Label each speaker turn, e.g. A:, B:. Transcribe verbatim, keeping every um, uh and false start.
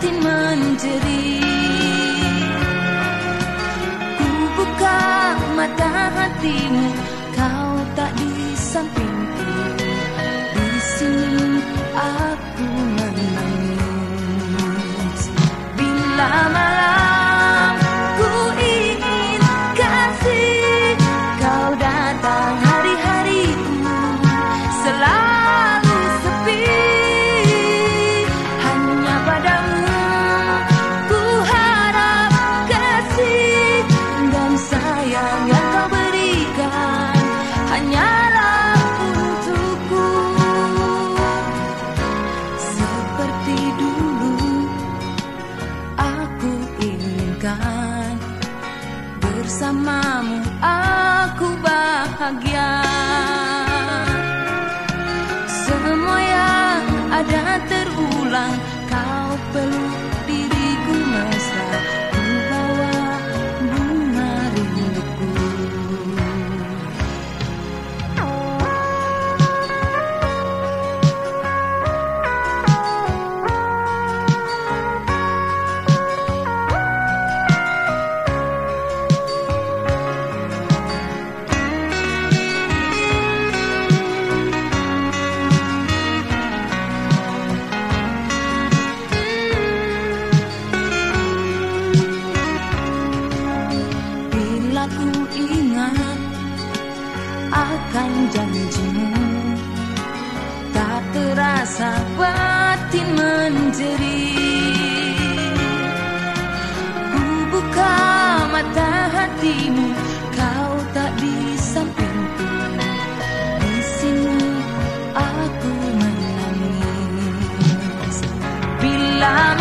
A: batin menjerit. Ku buka mata hatimu, kau tak di sampingku. Di sini aku menangis. Bila malam ku ingin kasih, kau datang hari-hariku selalu sepi. Hanya padamu ku harap kasih dan sayang yang kau berikan hanyalah untukku. Seperti dulu aku inginkan, bersamamu aku bahagia. Semua yang ada terulang, kau peluk diriku mesra, ku bawa bunga rinduku. Ku ingat akan janjimu, tak terasa batin menjerit. Ku buka mata hatimu, kau tak di sampingku. Di sini aku menangis. Bila